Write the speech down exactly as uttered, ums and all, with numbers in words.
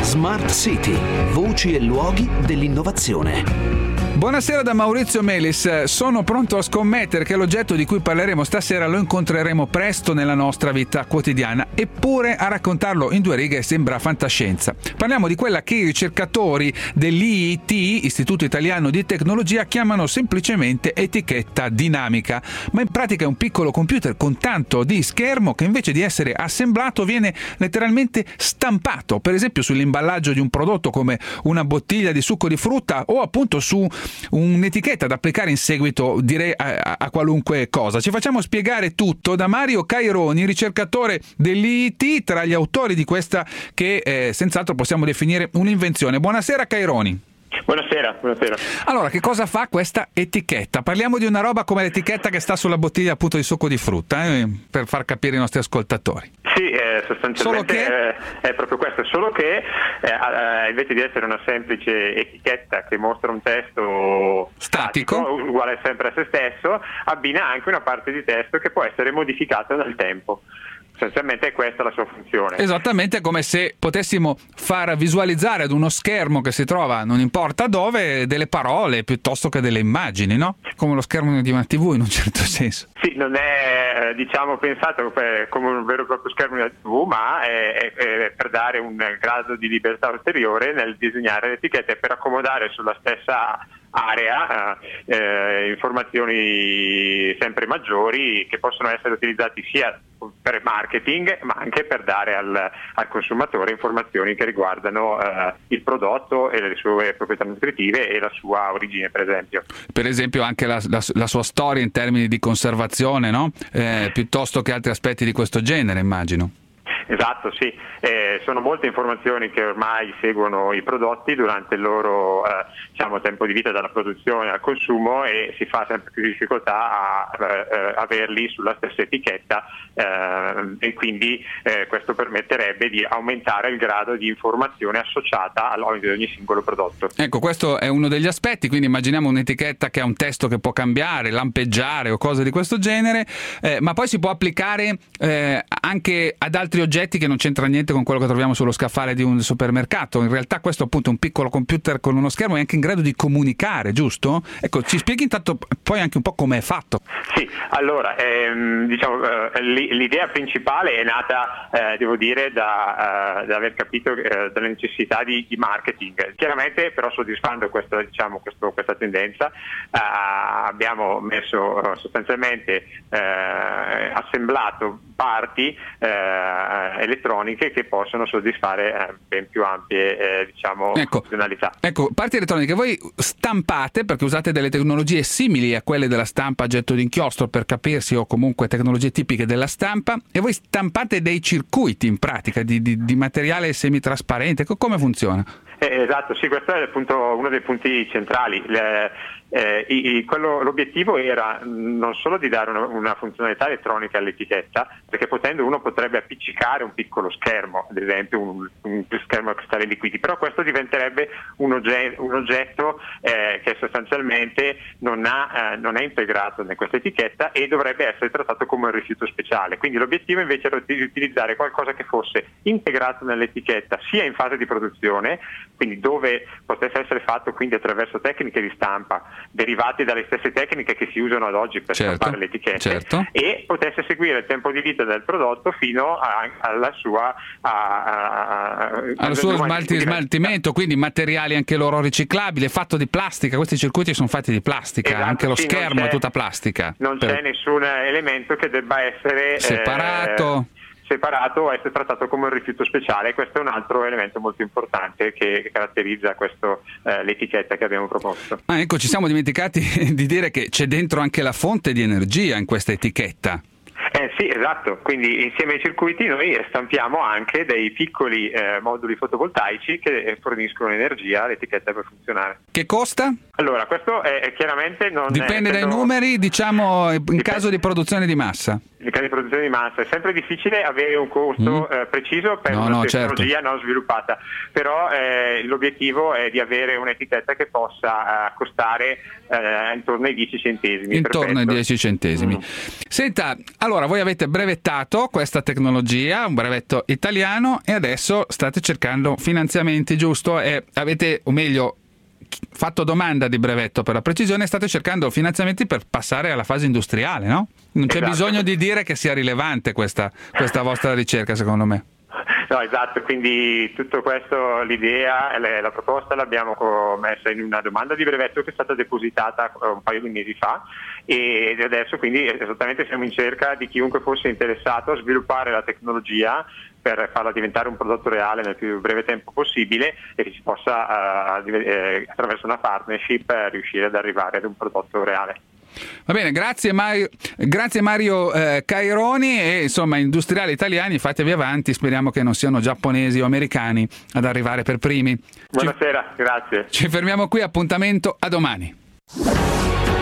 Smart City, voci e luoghi dell'innovazione. Buonasera da Maurizio Melis, sono pronto a scommettere che l'oggetto di cui parleremo stasera lo incontreremo presto nella nostra vita quotidiana, eppure a raccontarlo in due righe sembra fantascienza. Parliamo di quella che i ricercatori dell'I I T, Istituto Italiano di Tecnologia, chiamano semplicemente etichetta dinamica, ma in pratica è un piccolo computer con tanto di schermo che invece di essere assemblato viene letteralmente stampato, per esempio sull'imballaggio di un prodotto come una bottiglia di succo di frutta o appunto su un'etichetta da applicare in seguito, direi, a, a qualunque cosa. Ci facciamo spiegare tutto da Mario Caironi, ricercatore dell'I I T, tra gli autori di questa che eh, senz'altro possiamo definire un'invenzione. Buonasera Caironi. Buonasera, buonasera. Allora, che cosa fa questa etichetta? Parliamo di una roba come l'etichetta che sta sulla bottiglia appunto di succo di frutta, eh, per far capire ai nostri ascoltatori. Sì, eh, sostanzialmente che... eh, è proprio questo, solo che eh, invece di essere una semplice etichetta che mostra un testo statico, statico uguale sempre a se stesso, abbina anche una parte di testo che può essere modificata nel tempo. Essenzialmente è questa la sua funzione. Esattamente, come se potessimo far visualizzare ad uno schermo che si trova non importa dove delle parole piuttosto che delle immagini, no? Come lo schermo di una tivù in un certo senso. Sì, non è diciamo pensato come un vero e proprio schermo di una tivù, ma è, è, è per dare un grado di libertà ulteriore nel disegnare l'etichetta e per accomodare sulla stessa area eh, informazioni sempre maggiori che possono essere utilizzati sia per marketing ma anche per dare al, al consumatore informazioni che riguardano eh, il prodotto e le sue proprietà nutritive e la sua origine, per esempio. Per esempio anche la, la, la sua storia in termini di conservazione, no? Eh, piuttosto che altri aspetti di questo genere, immagino. Esatto, sì, eh, sono molte informazioni che ormai seguono i prodotti durante il loro eh, diciamo, tempo di vita dalla produzione al consumo e si fa sempre più difficoltà a eh, averli sulla stessa etichetta eh, e quindi eh, questo permetterebbe di aumentare il grado di informazione associata all'ogni di ogni singolo prodotto. Ecco, questo è uno degli aspetti, quindi immaginiamo un'etichetta che ha un testo che può cambiare, lampeggiare o cose di questo genere, eh, ma poi si può applicare eh, anche ad altri oggetti che non c'entra niente con quello che troviamo sullo scaffale di un supermercato. In realtà questo appunto è un piccolo computer con uno schermo è anche in grado di comunicare, giusto? Ecco, ci spieghi intanto poi anche un po' come è fatto. Sì, allora ehm, diciamo eh, l'idea principale è nata eh, devo dire da, uh, da aver capito eh, dalla necessità di, di marketing. Chiaramente però soddisfando questa, diciamo, questo, questa tendenza uh, abbiamo messo uh, sostanzialmente uh, assemblato parti uh, elettroniche che possono soddisfare eh, ben più ampie eh, diciamo ecco, funzionalità. Ecco, parti elettroniche, voi stampate perché usate delle tecnologie simili a quelle della stampa a getto d'inchiostro per capirsi o comunque tecnologie tipiche della stampa e voi stampate dei circuiti in pratica di, di, di materiale semitrasparente. Come funziona? Eh, esatto, sì, questo è appunto uno dei punti centrali. Le, eh, i, quello, l'obiettivo era non solo di dare una, una funzionalità elettronica all'etichetta, perché potendo uno potrebbe appiccicare un piccolo schermo, ad esempio un, un schermo a cristalli liquidi, però questo diventerebbe un, ogge, un oggetto eh, che sostanzialmente non, ha, eh, non è integrato in questa etichetta e dovrebbe essere trattato come un rifiuto speciale. Quindi l'obiettivo invece era di utilizzare qualcosa che fosse integrato nell'etichetta sia in fase di produzione, quindi dove potesse essere fatto quindi attraverso tecniche di stampa derivate dalle stesse tecniche che si usano ad oggi per certo, stampare le etichette, certo. e potesse seguire il tempo di vita del prodotto fino a, alla sua a, a, al suo smalti, smaltimento, quindi materiali anche loro riciclabili, fatto di plastica. Questi circuiti sono fatti di plastica, esatto, anche lo sì, schermo è tutta plastica. Non per... c'è nessun elemento che debba essere separato. Eh, separato o essere trattato come un rifiuto speciale. Questo è un altro elemento molto importante che caratterizza questo, eh, l'etichetta che abbiamo proposto. Ah, ecco, ci siamo dimenticati di dire che c'è dentro anche la fonte di energia in questa etichetta. Eh sì, esatto, quindi insieme ai circuiti noi stampiamo anche dei piccoli eh, moduli fotovoltaici che forniscono energia all'etichetta per funzionare. Che costa? Allora, questo è, è chiaramente non dipende è, dai essendo... numeri, diciamo in Dipende. caso di produzione di massa. in caso di produzione di massa. È sempre difficile avere un costo mm. eh, preciso per no, una no, tecnologia certo. non sviluppata, però eh, l'obiettivo è di avere un'etichetta che possa eh, costare eh, intorno ai dieci centesimi. Intorno Perfetto. ai dieci centesimi. Mm. Senta, allora voi avete brevettato questa tecnologia, un brevetto italiano, e adesso state cercando finanziamenti, giusto? E avete, o meglio, fatto domanda di brevetto per la precisione, state cercando finanziamenti per passare alla fase industriale, no? Non c'è esatto. bisogno di dire che sia rilevante questa, questa vostra ricerca, secondo me. No, esatto, quindi tutto questo, l'idea, la proposta l'abbiamo messa in una domanda di brevetto che è stata depositata un paio di mesi fa, e adesso quindi esattamente siamo in cerca di chiunque fosse interessato a sviluppare la tecnologia per farla diventare un prodotto reale nel più breve tempo possibile e che si possa uh, eh, attraverso una partnership eh, riuscire ad arrivare ad un prodotto reale. Va bene, grazie Mario, grazie Mario eh, Caironi, e insomma industriali italiani, fatevi avanti, speriamo che non siano giapponesi o americani ad arrivare per primi. Buonasera, ci, grazie. Ci fermiamo qui, appuntamento a domani.